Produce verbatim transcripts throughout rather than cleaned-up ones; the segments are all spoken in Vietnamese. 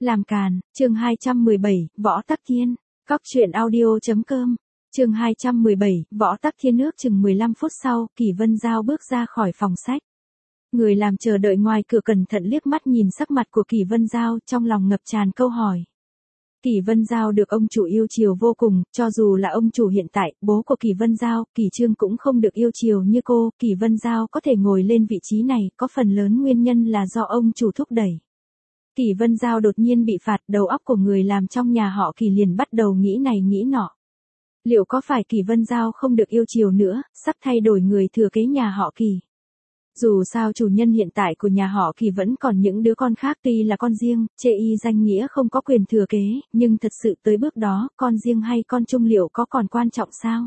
Làm càn, chương hai trăm mười bảy, Võ Tắc Thiên. Cóc truyện audio.com. Chương hai trăm mười bảy, Võ Tắc Thiên. Nước chừng mười lăm phút sau, Kỳ Vân Giao bước ra khỏi phòng sách. Người làm chờ đợi ngoài cửa cẩn thận liếc mắt nhìn sắc mặt của Kỳ Vân Giao, trong lòng ngập tràn câu hỏi. Kỳ Vân Giao được ông chủ yêu chiều vô cùng, cho dù là ông chủ hiện tại, bố của Kỳ Vân Giao, Kỳ Trương cũng không được yêu chiều như cô. Kỳ Vân Giao có thể ngồi lên vị trí này, có phần lớn nguyên nhân là do ông chủ thúc đẩy. Kỳ Vân Giao đột nhiên bị phạt, đầu óc của người làm trong nhà họ Kỳ liền bắt đầu nghĩ này nghĩ nọ. Liệu có phải Kỳ Vân Giao không được yêu chiều nữa, sắp thay đổi người thừa kế nhà họ Kỳ? Dù sao chủ nhân hiện tại của nhà họ Kỳ vẫn còn những đứa con khác, tuy là con riêng, chê y danh nghĩa không có quyền thừa kế, nhưng thật sự tới bước đó, con riêng hay con chung liệu có còn quan trọng sao?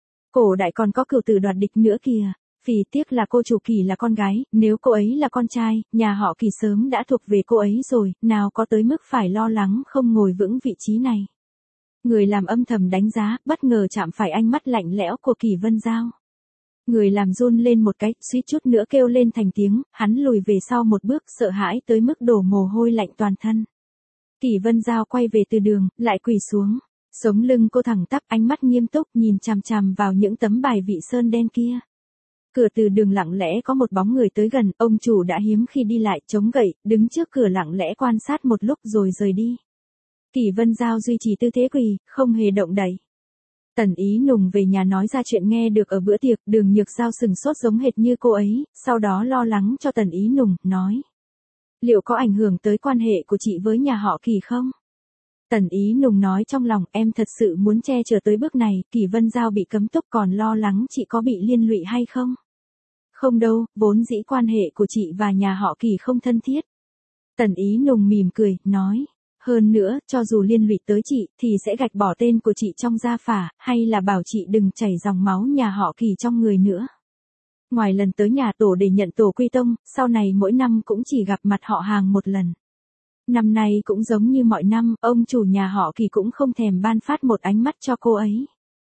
Cổ đại còn có cửu tử đoạt địch nữa kìa. Phì tiếc là cô chủ Kỳ là con gái, nếu cô ấy là con trai, nhà họ Kỳ sớm đã thuộc về cô ấy rồi, nào có tới mức phải lo lắng không ngồi vững vị trí này. Người làm âm thầm đánh giá, bất ngờ chạm phải ánh mắt lạnh lẽo của Kỳ Vân Giao. Người làm run lên một cái, suýt chút nữa kêu lên thành tiếng, hắn lùi về sau một bước, sợ hãi tới mức đổ mồ hôi lạnh toàn thân. Kỳ Vân Giao quay về từ đường, lại quỳ xuống. Sống lưng cô thẳng tắp, ánh mắt nghiêm túc nhìn chằm chằm vào những tấm bài vị sơn đen kia. Cửa từ đường lặng lẽ có một bóng người tới gần, ông chủ đã hiếm khi đi lại, chống gậy, đứng trước cửa lặng lẽ quan sát một lúc rồi rời đi. Kỳ Vân Giao duy trì tư thế quỳ, không hề động đậy. Tần Ý Nùng về nhà nói ra chuyện nghe được ở bữa tiệc, Đường Nhược Giao sừng sốt giống hệt như cô ấy, sau đó lo lắng cho Tần Ý Nùng, nói. Liệu có ảnh hưởng tới quan hệ của chị với nhà họ Kỳ không? Tần Ý Nùng nói trong lòng, em thật sự muốn che chở tới bước này, Kỳ Vân Giao bị cấm túc còn lo lắng chị có bị liên lụy hay không? Không đâu, vốn dĩ quan hệ của chị và nhà họ Kỳ không thân thiết. Tần Ý Nùng mỉm cười, nói. Hơn nữa, cho dù liên lụy tới chị, thì sẽ gạch bỏ tên của chị trong gia phả, hay là bảo chị đừng chảy dòng máu nhà họ Kỳ trong người nữa. Ngoài lần tới nhà tổ để nhận tổ quy tông, sau này mỗi năm cũng chỉ gặp mặt họ hàng một lần. Năm nay cũng giống như mọi năm, ông chủ nhà họ Kỳ cũng không thèm ban phát một ánh mắt cho cô ấy.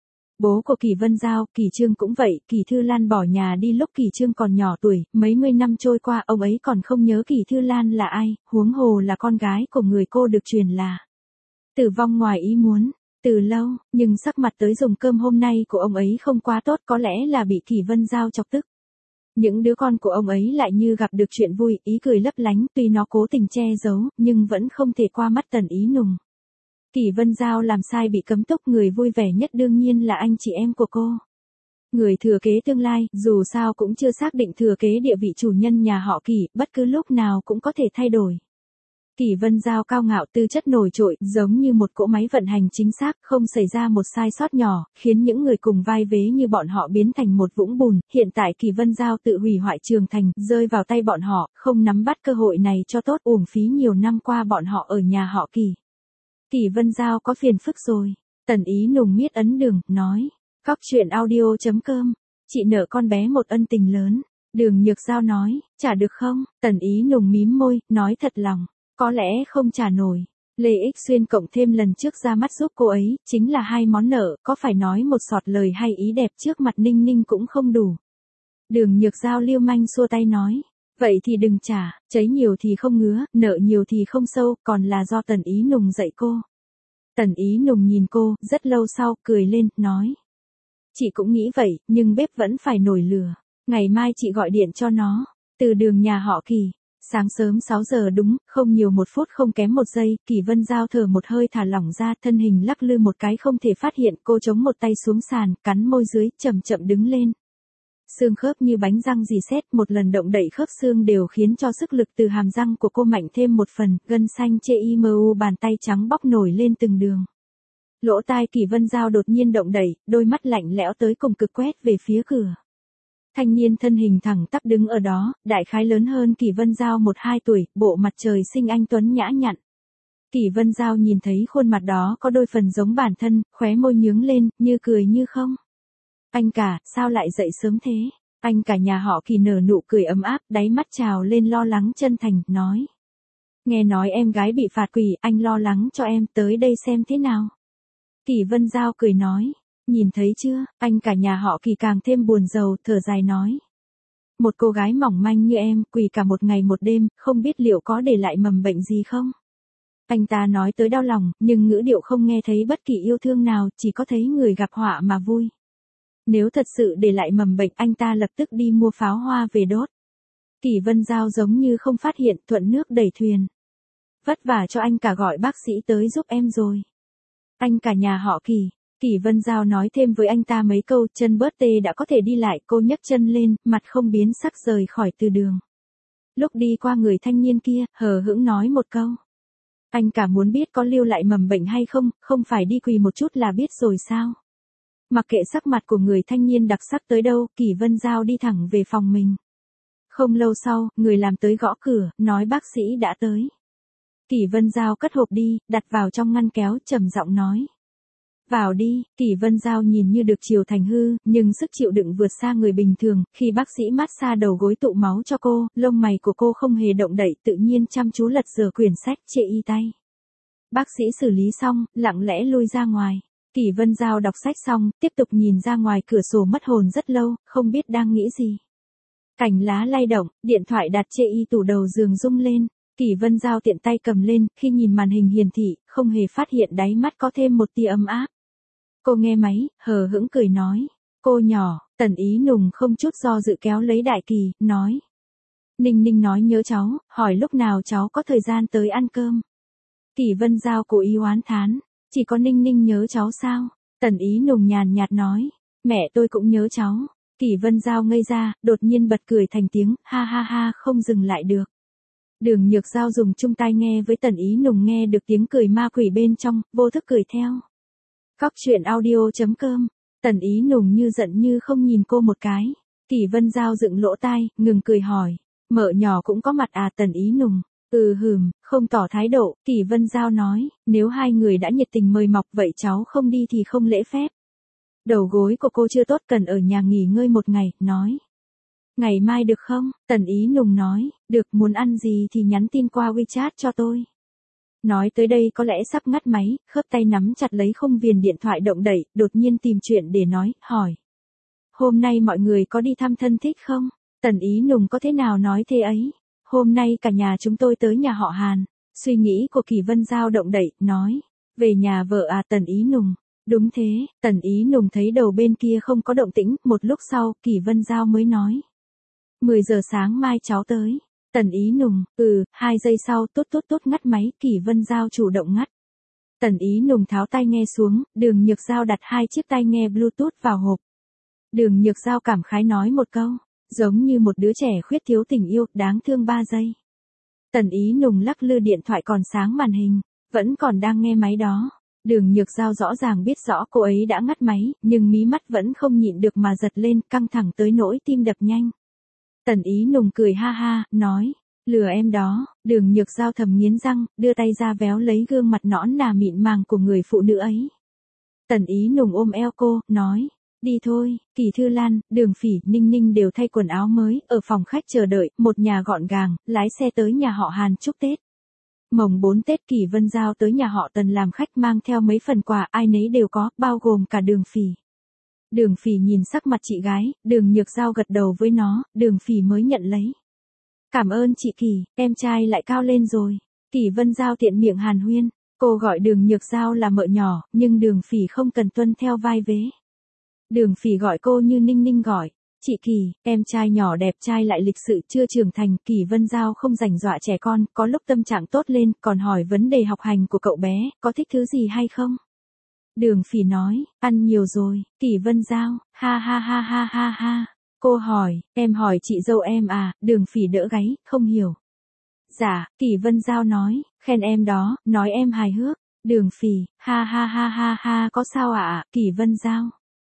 Bố của Kỳ Vân Giao, Kỳ Trương cũng vậy, Kỳ Thư Lan bỏ nhà đi lúc Kỳ Trương còn nhỏ tuổi, mấy mươi năm trôi qua ông ấy còn không nhớ Kỳ Thư Lan là ai, huống hồ là con gái của người cô được truyền là tử vong ngoài ý muốn, từ lâu, nhưng sắc mặt tới dùng cơm hôm nay của ông ấy không quá tốt, có lẽ là bị Kỳ Vân Giao chọc tức. Những đứa con của ông ấy lại như gặp được chuyện vui, ý cười lấp lánh, tuy nó cố tình che giấu, nhưng vẫn không thể qua mắt Tần Ý Nùng. Kỳ Vân Giao làm sai bị cấm túc, người vui vẻ nhất đương nhiên là anh chị em của cô. Người thừa kế tương lai, dù sao cũng chưa xác định thừa kế địa vị chủ nhân nhà họ Kỳ, bất cứ lúc nào cũng có thể thay đổi. Kỳ Vân Giao cao ngạo, tư chất nổi trội, giống như một cỗ máy vận hành chính xác, không xảy ra một sai sót nhỏ, khiến những người cùng vai vế như bọn họ biến thành một vũng bùn. Hiện tại Kỳ Vân Giao tự hủy hoại trường thành, rơi vào tay bọn họ, không nắm bắt cơ hội này cho tốt, uổng phí nhiều năm qua bọn họ ở nhà họ Kỳ. Kỳ Vân Giao có phiền phức rồi. Tần Ý Nùng miết ấn đường, nói. Cóc truyện audio.com. Chị nợ con bé một ân tình lớn. Đường Nhược Giao nói, trả được không? Tần Ý Nùng mím môi, nói thật lòng. Có lẽ không trả nổi. Lê Ích Xuyên cộng thêm lần trước ra mắt giúp cô ấy, chính là hai món nợ, có phải nói một sọt lời hay ý đẹp trước mặt Ninh Ninh cũng không đủ. Đường Nhược Giao liêu manh xua tay nói. Vậy thì đừng trả, cháy nhiều thì không ngứa, nợ nhiều thì không sâu, còn là do Tần Ý Nùng dạy cô. Tần Ý Nùng nhìn cô, rất lâu sau, cười lên, nói. Chị cũng nghĩ vậy, nhưng bếp vẫn phải nổi lửa. Ngày mai chị gọi điện cho nó. Từ đường nhà họ Kỳ. Sáng sớm sáu giờ đúng, không nhiều một phút không kém một giây, Kỳ Vân Giao thở một hơi thả lỏng ra, thân hình lắc lư một cái không thể phát hiện, cô chống một tay xuống sàn, cắn môi dưới, chậm chậm đứng lên. Xương khớp như bánh răng rỉ sét, một lần động đậy khớp xương đều khiến cho sức lực từ hàm răng của cô mạnh thêm một phần, gân xanh chê y mờ u, bàn tay trắng bóc nổi lên từng đường. Lỗ tai Kỳ Vân Giao đột nhiên động đậy, đôi mắt lạnh lẽo tới cùng cực quét về phía cửa. Thanh niên thân hình thẳng tắp đứng ở đó, đại khái lớn hơn Kỳ Vân Giao một hai tuổi, bộ mặt trời sinh anh tuấn nhã nhặn. Kỳ Vân Giao nhìn thấy khuôn mặt đó có đôi phần giống bản thân, khóe môi nhướng lên, như cười như không. Anh cả, sao lại dậy sớm thế? Anh cả nhà họ Kỳ nở nụ cười ấm áp, đáy mắt trào lên lo lắng chân thành, nói. Nghe nói em gái bị phạt quỳ, anh lo lắng cho em, tới đây xem thế nào. Kỳ Vân Giao cười nói. Nhìn thấy chưa, anh cả nhà họ Kỳ càng thêm buồn rầu, thở dài nói. Một cô gái mỏng manh như em, quỳ cả một ngày một đêm, không biết liệu có để lại mầm bệnh gì không? Anh ta nói tới đau lòng, nhưng ngữ điệu không nghe thấy bất kỳ yêu thương nào, chỉ có thấy người gặp họa mà vui. Nếu thật sự để lại mầm bệnh, anh ta lập tức đi mua pháo hoa về đốt. Kỷ Vân Giao giống như không phát hiện, thuận nước đẩy thuyền. Vất vả cho anh cả gọi bác sĩ tới giúp em rồi. Anh cả nhà họ Kỷ. Kỷ Vân Giao nói thêm với anh ta mấy câu, chân bớt tê đã có thể đi lại, cô nhấc chân lên, mặt không biến sắc rời khỏi từ đường. Lúc đi qua người thanh niên kia, hờ hững nói một câu. Anh cả muốn biết có lưu lại mầm bệnh hay không, không phải đi quỳ một chút là biết rồi sao? Mặc kệ sắc mặt của người thanh niên đặc sắc tới đâu, Kỷ Vân Giao đi thẳng về phòng mình. Không lâu sau, người làm tới gõ cửa, nói bác sĩ đã tới. Kỷ Vân Giao cất hộp đi, đặt vào trong ngăn kéo, trầm giọng nói. Vào đi, Kỷ Vân Giao nhìn như được chiều thành hư, nhưng sức chịu đựng vượt xa người bình thường, khi bác sĩ massage đầu gối tụ máu cho cô, lông mày của cô không hề động đậy, tự nhiên chăm chú lật dở quyển sách chê y tay. Bác sĩ xử lý xong, lặng lẽ lui ra ngoài. Kỷ Vân Giao đọc sách xong, tiếp tục nhìn ra ngoài cửa sổ mất hồn rất lâu, không biết đang nghĩ gì. Cành lá lay động, điện thoại đặt chê y tủ đầu giường rung lên. Kỷ Vân Giao tiện tay cầm lên, khi nhìn màn hình hiển thị, không hề phát hiện đáy mắt có thêm một tia ấm áp. Cô nghe máy, hờ hững cười nói. Cô nhỏ, Tần Ý Nùng không chút do dự kéo lấy Đại Kỳ, nói. Ninh Ninh nói nhớ cháu, hỏi lúc nào cháu có thời gian tới ăn cơm. Kỷ Vân Giao cố ý oán thán. Chỉ có Ninh Ninh nhớ cháu sao? Tần Ý Nùng nhàn nhạt nói. Mẹ tôi cũng nhớ cháu. Kỷ Vân Giao ngây ra, đột nhiên bật cười thành tiếng, ha ha ha, không dừng lại được. Đường Nhược Giao dùng chung tai nghe với Tần Ý Nùng nghe được tiếng cười ma quỷ bên trong, vô thức cười theo. Cóc truyện audio chấm com. Tần Ý Nùng như giận như không nhìn cô một cái. Kỷ Vân Giao dựng lỗ tai, ngừng cười hỏi. Mợ nhỏ cũng có mặt à? Tần Ý Nùng. Ừ hừm, không tỏ thái độ, Kỷ Vân Giao nói, nếu hai người đã nhiệt tình mời mọc vậy cháu không đi thì không lễ phép. Đầu gối của cô chưa tốt, cần ở nhà nghỉ ngơi một ngày, nói. Ngày mai được không? Tần Ý Nùng nói, được, muốn ăn gì thì nhắn tin qua WeChat cho tôi. Nói tới đây có lẽ sắp ngắt máy, khớp tay nắm chặt lấy khung viền điện thoại động đậy, đột nhiên tìm chuyện để nói, hỏi. Hôm nay mọi người có đi thăm thân thích không? Tần Ý Nùng có thế nào nói thế ấy? Hôm nay cả nhà chúng tôi tới nhà họ Hàn. Suy nghĩ của Kỷ Vân Giao động đậy, nói. Về nhà vợ à? Tần Ý Nùng. Đúng thế, Tần Ý Nùng thấy đầu bên kia không có động tĩnh, một lúc sau, Kỷ Vân Giao mới nói. mười giờ sáng mai cháu tới. Tần Ý Nùng, ừ, hai giây sau, tốt tốt tốt ngắt máy, Kỷ Vân Giao chủ động ngắt. Tần Ý Nùng tháo tai nghe xuống, Đường Nhược Giao đặt hai chiếc tai nghe Bluetooth vào hộp. Đường Nhược Giao cảm khái nói một câu. Giống như một đứa trẻ khuyết thiếu tình yêu, đáng thương ba giây. Tần Ý Nùng lắc lư điện thoại còn sáng màn hình, vẫn còn đang nghe máy đó. Đường Nhược Giao rõ ràng biết rõ cô ấy đã ngắt máy, nhưng mí mắt vẫn không nhịn được mà giật lên, căng thẳng tới nỗi tim đập nhanh. Tần Ý Nùng cười ha ha, nói, lừa em đó. Đường Nhược Giao thầm nghiến răng, đưa tay ra véo lấy gương mặt nõn nà mịn màng của người phụ nữ ấy. Tần Ý Nùng ôm eo cô, nói. Đi thôi, Kỳ Thư Lan, Đường Phỉ, Ninh Ninh đều thay quần áo mới, ở phòng khách chờ đợi, một nhà gọn gàng, lái xe tới nhà họ Hàn chúc Tết. Mồng bốn Tết Kỷ Vân Giao tới nhà họ Tần làm khách mang theo mấy phần quà ai nấy đều có, bao gồm cả Đường Phỉ. Đường Phỉ nhìn sắc mặt chị gái, Đường Nhược Giao gật đầu với nó, Đường Phỉ mới nhận lấy. Cảm ơn chị Kỳ, em trai lại cao lên rồi. Kỷ Vân Giao tiện miệng hàn huyên, cô gọi Đường Nhược Giao là mợ nhỏ, nhưng Đường Phỉ không cần tuân theo vai vế. Đường Phỉ gọi cô như Ninh Ninh gọi. Chị Kỳ, em trai nhỏ đẹp trai lại lịch sự chưa trưởng thành. Kỷ Vân Giao không rảnh dọa trẻ con, có lúc tâm trạng tốt lên, còn hỏi vấn đề học hành của cậu bé, có thích thứ gì hay không? Đường Phỉ nói, ăn nhiều rồi. Kỷ Vân Giao, ha ha ha ha ha ha. Cô hỏi, em hỏi chị dâu em à? Đường Phỉ đỡ gáy, không hiểu. Dạ, Kỷ Vân Giao nói, khen em đó, nói em hài hước. Đường Phỉ, ha ha ha ha ha, có sao ạ? À? Kỷ Vân Giao,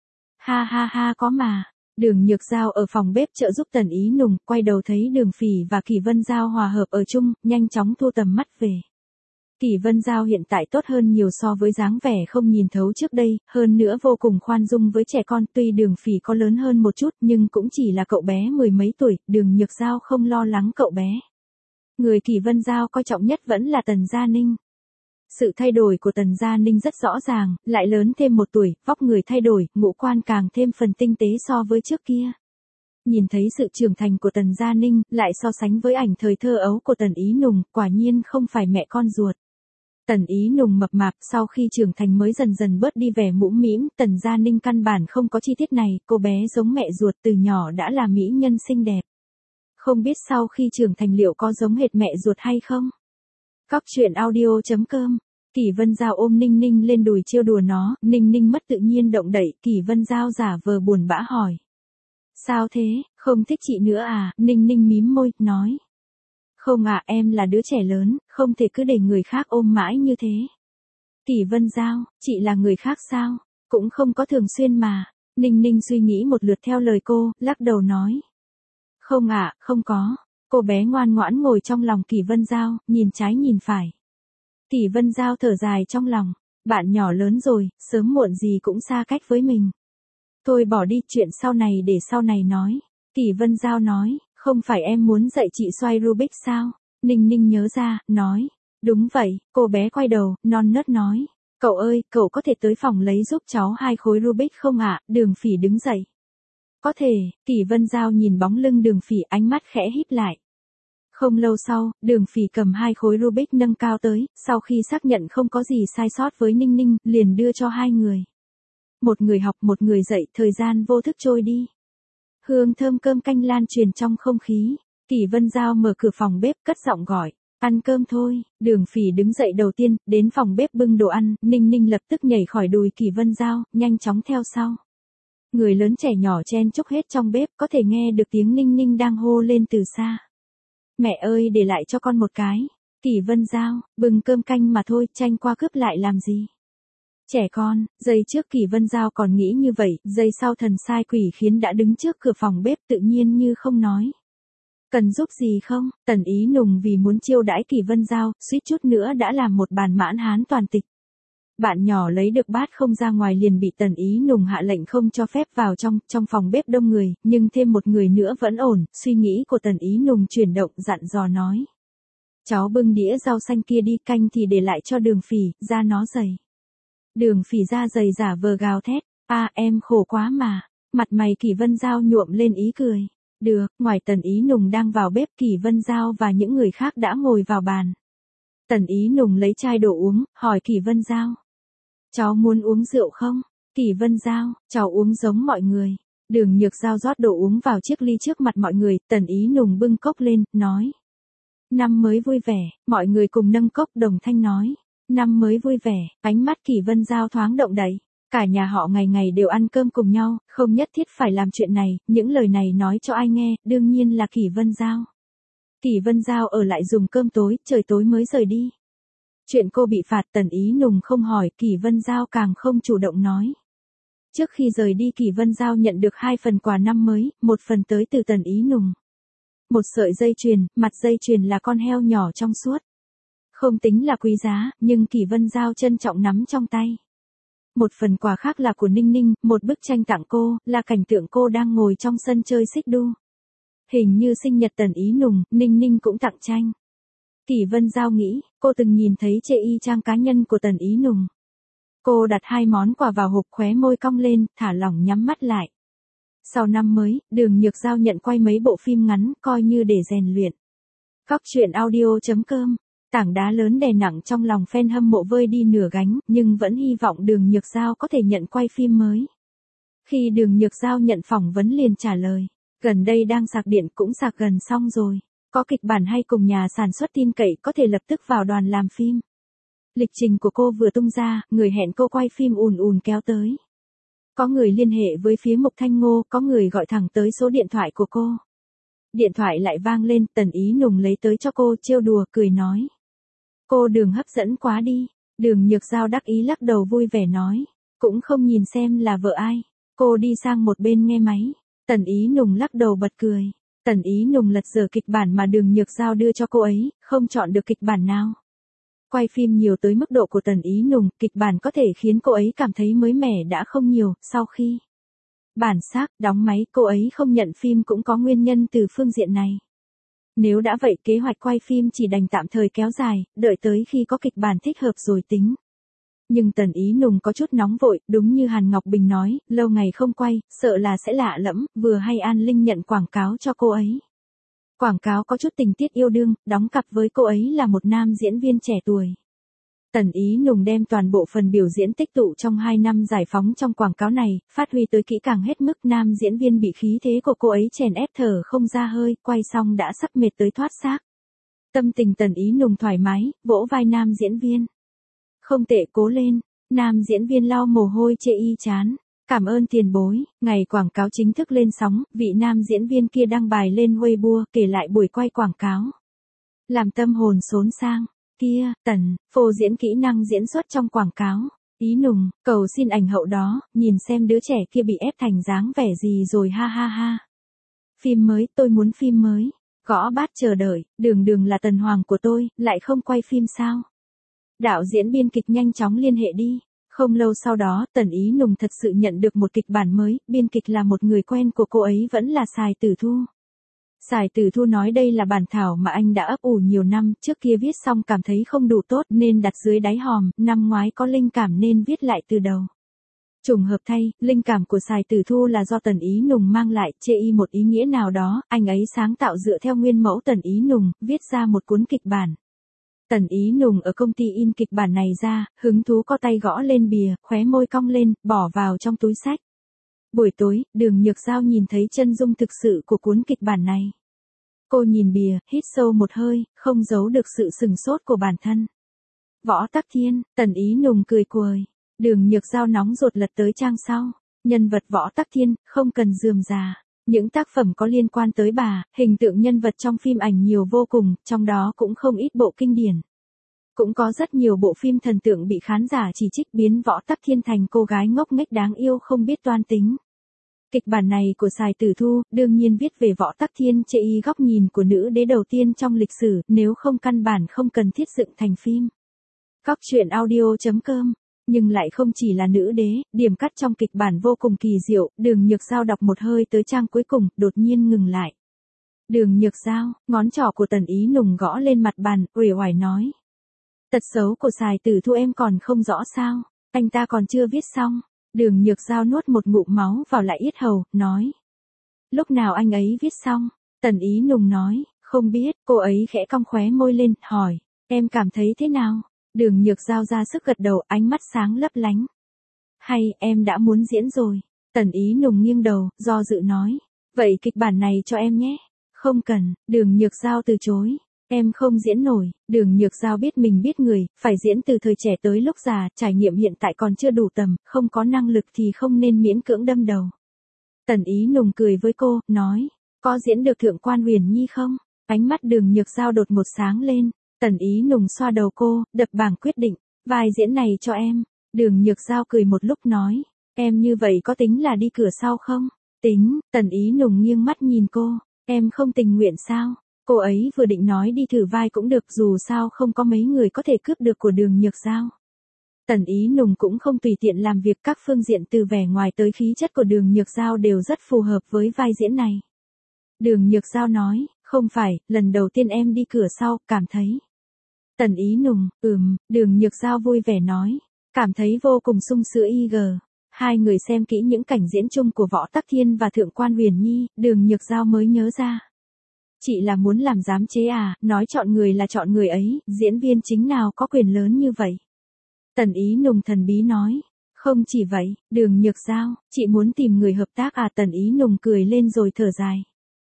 ha ha ha có mà. Đường Nhược Giao ở phòng bếp trợ giúp Tần Ý Nùng, quay đầu thấy Đường Phỉ và Kỷ Vân Giao hòa hợp ở chung, nhanh chóng thu tầm mắt về. Kỷ Vân Giao hiện tại tốt hơn nhiều so với dáng vẻ không nhìn thấu trước đây, hơn nữa vô cùng khoan dung với trẻ con, tuy Đường Phỉ có lớn hơn một chút nhưng cũng chỉ là cậu bé mười mấy tuổi, Đường Nhược Giao không lo lắng cậu bé. Người Kỷ Vân Giao coi trọng nhất vẫn là Tần Gia Ninh. Sự thay đổi của Tần Gia Ninh rất rõ ràng, lại lớn thêm một tuổi, vóc người thay đổi, ngũ quan càng thêm phần tinh tế so với trước kia. Nhìn thấy sự trưởng thành của Tần Gia Ninh, lại so sánh với ảnh thời thơ ấu của Tần Ý Nùng, quả nhiên không phải mẹ con ruột. Tần Ý Nùng mập mạp sau khi trưởng thành mới dần dần bớt đi vẻ mũm mĩm, Tần Gia Ninh căn bản không có chi tiết này, cô bé giống mẹ ruột từ nhỏ đã là mỹ nhân xinh đẹp. Không biết sau khi trưởng thành liệu có giống hệt mẹ ruột hay không? Cóc truyện audio chấm com. Kỷ Vân Giao ôm Ninh Ninh lên đùi trêu đùa nó, Ninh Ninh mất tự nhiên động đậy, Kỷ Vân Giao giả vờ buồn bã hỏi. Sao thế, không thích chị nữa à? Ninh Ninh mím môi, nói. Không ạ, em là đứa trẻ lớn, không thể cứ để người khác ôm mãi như thế. Kỷ Vân Giao, chị là người khác sao? Cũng không có thường xuyên mà. Ninh Ninh suy nghĩ một lượt theo lời cô, lắc đầu nói. Không ạ, không có. Cô bé ngoan ngoãn ngồi trong lòng Kỷ Vân Giao, nhìn trái nhìn phải. Kỷ Vân Giao thở dài trong lòng. Bạn nhỏ lớn rồi, sớm muộn gì cũng xa cách với mình. Thôi bỏ đi, chuyện sau này để sau này nói. Kỷ Vân Giao nói, không phải em muốn dạy chị xoay Rubik sao? Ninh Ninh nhớ ra, nói. Đúng vậy, cô bé quay đầu, non nớt nói. Cậu ơi, cậu có thể tới phòng lấy giúp cháu hai khối Rubik không ạ? Đường Phỉ đứng dậy. Có thể, Kỷ Vân Giao nhìn bóng lưng Đường Phỉ, ánh mắt khẽ híp lại. Không lâu sau, Đường Phỉ cầm hai khối Rubik nâng cao tới, sau khi xác nhận không có gì sai sót với Ninh Ninh, liền đưa cho hai người. Một người học, một người dạy, thời gian vô thức trôi đi. Hương thơm cơm canh lan truyền trong không khí. Kỷ Vân Giao mở cửa phòng bếp, cất giọng gọi. Ăn cơm thôi. Đường Phỉ đứng dậy đầu tiên, đến phòng bếp bưng đồ ăn, Ninh Ninh lập tức nhảy khỏi đùi Kỷ Vân Giao, nhanh chóng theo sau. Người lớn trẻ nhỏ chen chúc hết trong bếp, có thể nghe được tiếng Ninh Ninh đang hô lên từ xa. Mẹ ơi, để lại cho con một cái. Kỷ Vân Giao, bưng cơm canh mà thôi, tranh qua cướp lại làm gì? Trẻ con, giây trước Kỷ Vân Giao còn nghĩ như vậy, giây sau thần sai quỷ khiến đã đứng trước cửa phòng bếp tự nhiên như không nói. Cần giúp gì không? Tần Ý Nùng vì muốn chiêu đãi Kỷ Vân Giao, suýt chút nữa đã làm một bàn mãn hán toàn tịch. Bạn nhỏ lấy được bát không ra ngoài liền bị Tần Ý Nùng hạ lệnh không cho phép vào trong, trong phòng bếp đông người, nhưng thêm một người nữa vẫn ổn, suy nghĩ của Tần Ý Nùng chuyển động dặn dò nói. Cháu bưng đĩa rau xanh kia đi, canh thì để lại cho Đường Phỉ, da nó dày. Đường Phỉ da dày giả vờ gào thét, a em khổ quá mà, mặt mày Kỷ Vân Giao nhuộm lên ý cười. Được, ngoài Tần Ý Nùng đang vào bếp, Kỷ Vân Giao và những người khác đã ngồi vào bàn. Tần Ý Nùng lấy chai đồ uống, hỏi Kỷ Vân Giao. Cháu muốn uống rượu không? Kỷ Vân Giao, cháu uống giống mọi người. Đường Nhược Giao rót đồ uống vào chiếc ly trước mặt mọi người, Tần Ý Nùng bưng cốc lên, nói. Năm mới vui vẻ, mọi người cùng nâng cốc đồng thanh nói. Năm mới vui vẻ, ánh mắt Kỷ Vân Giao thoáng động đậy. Cả nhà họ ngày ngày đều ăn cơm cùng nhau, không nhất thiết phải làm chuyện này, những lời này nói cho ai nghe, đương nhiên là Kỷ Vân Giao. Kỷ Vân Giao ở lại dùng cơm tối, trời tối mới rời đi. Chuyện cô bị phạt Tần Ý Nùng không hỏi, Kỷ Vân Giao càng không chủ động nói. Trước khi rời đi Kỷ Vân Giao nhận được hai phần quà năm mới, một phần tới từ Tần Ý Nùng. Một sợi dây chuyền, mặt dây chuyền là con heo nhỏ trong suốt. Không tính là quý giá, nhưng Kỷ Vân Giao trân trọng nắm trong tay. Một phần quà khác là của Ninh Ninh, một bức tranh tặng cô, là cảnh tượng cô đang ngồi trong sân chơi xích đu. Hình như sinh nhật Tần Ý Nùng, Ninh Ninh cũng tặng tranh. Kỷ Vân Giao nghĩ, cô từng nhìn thấy chê y trang cá nhân của Tần Ý Nùng. Cô đặt hai món quà vào hộp, khóe môi cong lên, thả lỏng nhắm mắt lại. Sau năm mới, Đường Nhược Giao nhận quay mấy bộ phim ngắn, coi như để rèn luyện. Cóc truyện audio chấm com. Tảng đá lớn đè nặng trong lòng fan hâm mộ vơi đi nửa gánh, nhưng vẫn hy vọng Đường Nhược Giao có thể nhận quay phim mới. Khi Đường Nhược Giao nhận phỏng vấn liền trả lời, gần đây đang sạc điện, cũng sạc gần xong rồi. Có kịch bản hay cùng nhà sản xuất tin cậy có thể lập tức vào đoàn làm phim. Lịch trình của cô vừa tung ra, người hẹn cô quay phim ùn ùn kéo tới. Có người liên hệ với phía Mục Thanh Ngô, có người gọi thẳng tới số điện thoại của cô. Điện thoại lại vang lên, Tần Ý Nùng lấy tới cho cô, trêu đùa, cười nói. Cô Đường hấp dẫn quá đi. Đường Nhược Giao đắc ý lắc đầu vui vẻ nói. Cũng không nhìn xem là vợ ai. Cô đi sang một bên nghe máy. Tần Ý Nùng lắc đầu bật cười. Tần Ý Nùng lật dở kịch bản mà Đường Nhược Giao đưa cho cô ấy, không chọn được kịch bản nào. Quay phim nhiều tới mức độ của Tần Ý Nùng, kịch bản có thể khiến cô ấy cảm thấy mới mẻ đã không nhiều, sau khi bản xác, đóng máy, cô ấy không nhận phim cũng có nguyên nhân từ phương diện này. Nếu đã vậy, kế hoạch quay phim chỉ đành tạm thời kéo dài, đợi tới khi có kịch bản thích hợp rồi tính. Nhưng Tần Ý Nùng có chút nóng vội, đúng như Hàn Ngọc Bình nói, lâu ngày không quay, sợ là sẽ lạ lẫm, vừa hay An Linh nhận quảng cáo cho cô ấy. Quảng cáo có chút tình tiết yêu đương, đóng cặp với cô ấy là một nam diễn viên trẻ tuổi. Tần Ý Nùng đem toàn bộ phần biểu diễn tích tụ trong hai năm giải phóng trong quảng cáo này, phát huy tới kỹ càng hết mức. Nam diễn viên bị khí thế của cô ấy chèn ép thở không ra hơi, quay xong đã sắp mệt tới thoát xác. Tâm tình Tần Ý Nùng thoải mái, vỗ vai nam diễn viên. Không tệ, cố lên. Nam diễn viên lau mồ hôi chê y chán. Cảm ơn tiền bối. Ngày quảng cáo chính thức lên sóng, vị nam diễn viên kia đăng bài lên Weibo kể lại buổi quay quảng cáo. Làm tâm hồn xốn sang. Kia, Tần, phô diễn kỹ năng diễn xuất trong quảng cáo. Ý Nùng, cầu xin ảnh hậu đó, nhìn xem đứa trẻ kia bị ép thành dáng vẻ gì rồi ha ha ha. Phim mới, tôi muốn phim mới. Gõ bát chờ đợi, Đường Đường là Tần Hoàng của tôi, lại không quay phim sao? Đạo diễn biên kịch nhanh chóng liên hệ đi. Không lâu sau đó, Tần Ý Nùng thật sự nhận được một kịch bản mới, biên kịch là một người quen của cô ấy vẫn là Sài Tử Thu. Sài Tử Thu nói đây là bản thảo mà anh đã ấp ủ nhiều năm, trước kia viết xong cảm thấy không đủ tốt nên đặt dưới đáy hòm, năm ngoái có linh cảm nên viết lại từ đầu. Trùng hợp thay, linh cảm của Sài Tử Thu là do Tần Ý Nùng mang lại, chê y một ý nghĩa nào đó, anh ấy sáng tạo dựa theo nguyên mẫu Tần Ý Nùng, viết ra một cuốn kịch bản. Tần Ý Nùng ở công ty in kịch bản này ra, hứng thú co tay gõ lên bìa, khóe môi cong lên, bỏ vào trong túi sách. Buổi tối, Đường Nhược Giao nhìn thấy chân dung thực sự của cuốn kịch bản này. Cô nhìn bìa, hít sâu một hơi, không giấu được sự sừng sốt của bản thân. Võ Tắc Thiên, Tần Ý Nùng cười cười. Đường Nhược Giao nóng ruột lật tới trang sau. Nhân vật Võ Tắc Thiên, không cần rườm rà. Những tác phẩm có liên quan tới bà, hình tượng nhân vật trong phim ảnh nhiều vô cùng, trong đó cũng không ít bộ kinh điển. Cũng có rất nhiều bộ phim thần tượng bị khán giả chỉ trích biến Võ Tắc Thiên thành cô gái ngốc nghếch đáng yêu không biết toan tính. Kịch bản này của Sài Tử Thu, đương nhiên viết về Võ Tắc Thiên chê y góc nhìn của nữ đế đầu tiên trong lịch sử, nếu không căn bản không cần thiết dựng thành phim. Góc truyện audio chấm com. Nhưng lại không chỉ là nữ đế, điểm cắt trong kịch bản vô cùng kỳ diệu, Đường Nhược Giao đọc một hơi tới trang cuối cùng, đột nhiên ngừng lại. Đường Nhược Giao, ngón trỏ của Tần Ý Nùng gõ lên mặt bàn, uể oải nói. Tật xấu của Sài Tử Thu em còn không rõ sao, anh ta còn chưa viết xong. Đường Nhược Giao nuốt một ngụm máu vào lại yết hầu, nói. Lúc nào anh ấy viết xong? Tần Ý Nùng nói, không biết, cô ấy khẽ cong khóe môi lên, hỏi, em cảm thấy thế nào? Đường Nhược Giao ra sức gật đầu, ánh mắt sáng lấp lánh. Hay, em đã muốn diễn rồi. Tần Ý Nùng nghiêng đầu, do dự nói. Vậy kịch bản này cho em nhé. Không cần, Đường Nhược Giao từ chối. Em không diễn nổi. Đường Nhược Giao biết mình biết người, phải diễn từ thời trẻ tới lúc già, trải nghiệm hiện tại còn chưa đủ tầm, không có năng lực thì không nên miễn cưỡng đâm đầu. Tần Ý Nùng cười với cô, nói. Có diễn được Thượng quan Huyền Nhi không? Ánh mắt Đường Nhược Giao đột một sáng lên. Tần Ý Nùng xoa đầu cô, đập bảng quyết định, vai diễn này cho em. Đường Nhược Giao cười một lúc nói, em như vậy có tính là đi cửa sau không? Tính, Tần Ý Nùng nghiêng mắt nhìn cô, em không tình nguyện sao? Cô ấy vừa định nói đi thử vai cũng được, dù sao không có mấy người có thể cướp được của Đường Nhược Giao. Tần Ý Nùng cũng không tùy tiện làm việc, các phương diện từ vẻ ngoài tới khí chất của Đường Nhược Giao đều rất phù hợp với vai diễn này. Đường Nhược Giao nói, không phải, lần đầu tiên em đi cửa sau, cảm thấy. Tần Ý Nùng, ừm, Đường Nhược Giao vui vẻ nói, cảm thấy vô cùng sung sướng y gờ. Hai người xem kỹ những cảnh diễn chung của Võ Tắc Thiên và Thượng quan Huyền Nhi, Đường Nhược Giao mới nhớ ra. Chị là muốn làm giám chế à, nói chọn người là chọn người ấy, diễn viên chính nào có quyền lớn như vậy? Tần Ý Nùng thần bí nói, không chỉ vậy, Đường Nhược Giao, chị muốn tìm người hợp tác à? Tần Ý Nùng cười lên rồi thở dài.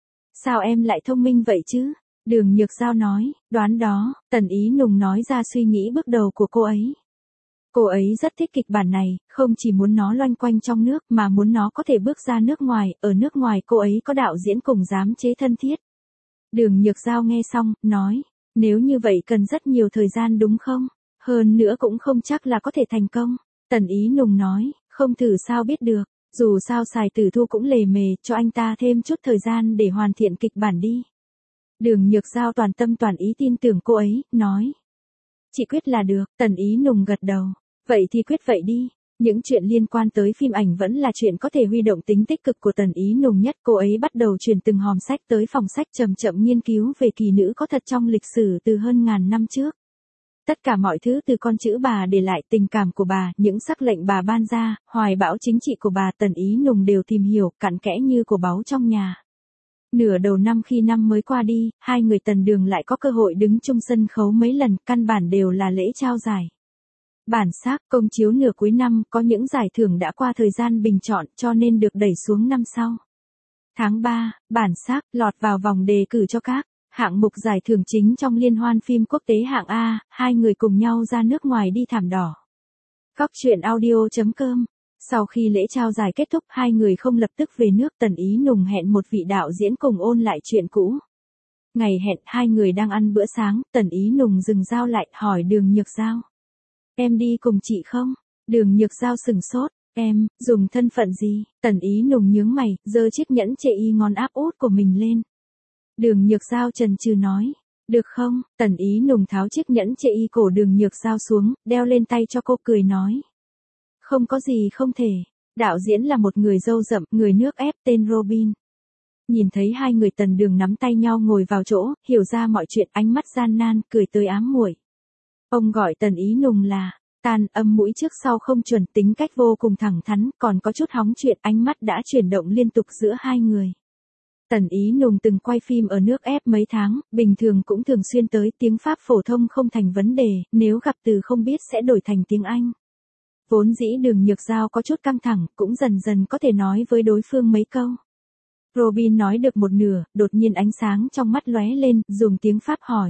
Sao em lại thông minh vậy chứ? Đường Nhược Giao nói, đoán đó. Tần Ý Nùng nói ra suy nghĩ bước đầu của cô ấy. Cô ấy rất thích kịch bản này, không chỉ muốn nó loanh quanh trong nước mà muốn nó có thể bước ra nước ngoài, ở nước ngoài cô ấy có đạo diễn cùng giám chế thân thiết. Đường Nhược Giao nghe xong, nói, nếu như vậy cần rất nhiều thời gian đúng không? Hơn nữa cũng không chắc là có thể thành công. Tần Ý Nùng nói, không thử sao biết được, dù sao Sài Tử Thu cũng lề mề, cho anh ta thêm chút thời gian để hoàn thiện kịch bản đi. Đường Nhược Giao toàn tâm toàn ý tin tưởng cô ấy, nói. Chị quyết là được, Tần Ý Nùng gật đầu. Vậy thì quyết vậy đi. Những chuyện liên quan tới phim ảnh vẫn là chuyện có thể huy động tính tích cực của Tần Ý Nùng nhất. Cô ấy bắt đầu truyền từng hòm sách tới phòng sách, chậm chậm nghiên cứu về kỳ nữ có thật trong lịch sử từ hơn ngàn năm trước. Tất cả mọi thứ từ con chữ bà để lại, tình cảm của bà, những sắc lệnh bà ban ra, hoài bão chính trị của bà, Tần Ý Nùng đều tìm hiểu, cặn kẽ như của báu trong nhà. Nửa đầu năm khi năm mới qua đi, hai người Tần Đường lại có cơ hội đứng chung sân khấu mấy lần, căn bản đều là lễ trao giải. Bản xác, công chiếu nửa cuối năm, có những giải thưởng đã qua thời gian bình chọn cho nên được đẩy xuống năm sau. Tháng ba, bản xác, lọt vào vòng đề cử cho các hạng mục giải thưởng chính trong liên hoan phim quốc tế hạng A, hai người cùng nhau ra nước ngoài đi thảm đỏ. Cóc truyện audio chấm com. Sau khi lễ trao giải kết thúc, hai người không lập tức về nước. Tần Ý Nùng hẹn một vị đạo diễn cùng ôn lại chuyện cũ. Ngày hẹn, hai người đang ăn bữa sáng, Tần Ý Nùng dừng dao lại, hỏi Đường Nhược Giao. Em đi cùng chị không? Đường Nhược Giao sừng sốt. Em, dùng thân phận gì? Tần Ý Nùng nhướng mày, giơ chiếc nhẫn chê y ngón áp út của mình lên. Đường Nhược Giao chần chừ nói. Được không? Tần Ý Nùng tháo chiếc nhẫn chê y cổ Đường Nhược Giao xuống, đeo lên tay cho cô, cười nói. Không có gì không thể. Đạo diễn là một người râu rậm, người nước ép, tên Robin. Nhìn thấy hai người Tần Đường nắm tay nhau ngồi vào chỗ, hiểu ra mọi chuyện, ánh mắt gian nan, cười tới ám muội. Ông gọi Tần Ý Nùng là Tan, âm mũi trước sau không chuẩn, tính cách vô cùng thẳng thắn, còn có chút hóng chuyện, ánh mắt đã chuyển động liên tục giữa hai người. Tần Ý Nùng từng quay phim ở nước ép mấy tháng, bình thường cũng thường xuyên tới, tiếng Pháp phổ thông không thành vấn đề, nếu gặp từ không biết sẽ đổi thành tiếng Anh. Vốn dĩ Đường Nhược Giao có chút căng thẳng, cũng dần dần có thể nói với đối phương mấy câu. Robin nói được một nửa, đột nhiên ánh sáng trong mắt lóe lên, dùng tiếng Pháp hỏi.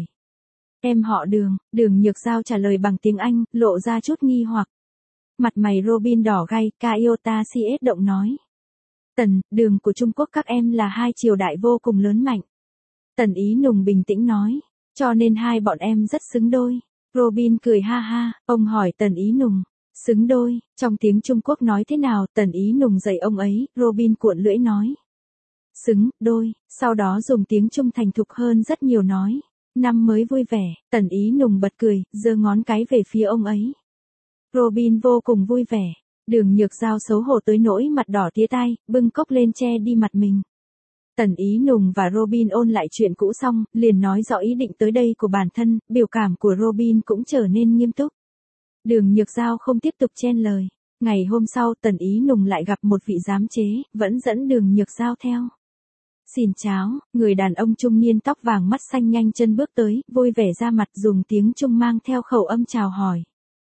Em họ Đường, Đường Nhược Giao trả lời bằng tiếng Anh, lộ ra chút nghi hoặc. Mặt mày Robin đỏ gay, Kaiota cs động nói. Tần, Đường của Trung Quốc các em là hai triều đại vô cùng lớn mạnh. Tần Ý Nùng bình tĩnh nói, cho nên hai bọn em rất xứng đôi. Robin cười ha ha, ông hỏi Tần Ý Nùng, xứng đôi, trong tiếng Trung Quốc nói thế nào? Tần Ý Nùng dạy ông ấy, Robin cuộn lưỡi nói. Xứng, đôi, sau đó dùng tiếng Trung thành thục hơn rất nhiều nói. Năm mới vui vẻ, Tần Ý Nùng bật cười, giơ ngón cái về phía ông ấy. Robin vô cùng vui vẻ. Đường Nhược Giao xấu hổ tới nỗi mặt đỏ tía tai, bưng cốc lên che đi mặt mình. Tần Ý Nùng và Robin ôn lại chuyện cũ xong, liền nói rõ ý định tới đây của bản thân, biểu cảm của Robin cũng trở nên nghiêm túc. Đường Nhược Giao không tiếp tục chen lời. Ngày hôm sau, Tần Ý Nùng lại gặp một vị giám chế, vẫn dẫn Đường Nhược Giao theo. Xin chào, người đàn ông trung niên tóc vàng mắt xanh nhanh chân bước tới, vui vẻ ra mặt, dùng tiếng Trung mang theo khẩu âm chào hỏi.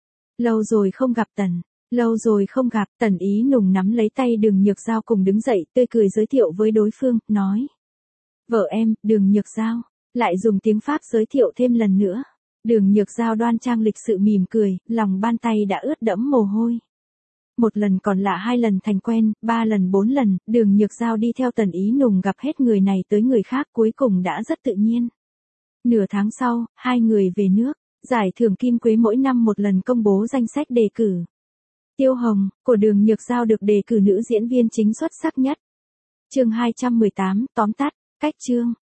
Lâu rồi không gặp Tần, lâu rồi không gặp. Tần Ý Nùng nắm lấy tay Đường Nhược Giao cùng đứng dậy, tươi cười giới thiệu với đối phương, nói. Vợ em, Đường Nhược Giao, lại dùng tiếng Pháp giới thiệu thêm lần nữa. Đường Nhược Giao đoan trang lịch sự mỉm cười, lòng bàn tay đã ướt đẫm mồ hôi. Một lần còn lạ, hai lần thành quen, ba lần bốn lần, Đường Nhược Giao đi theo Tần Ý Nùng gặp hết người này tới người khác, cuối cùng đã rất tự nhiên. Nửa tháng sau, hai người về nước. Giải thưởng Kim Quế mỗi năm một lần công bố danh sách đề cử. Tiêu Hồng, của Đường Nhược Giao được đề cử nữ diễn viên chính xuất sắc nhất. Chương hai trăm mười tám, tóm tắt, cách chương.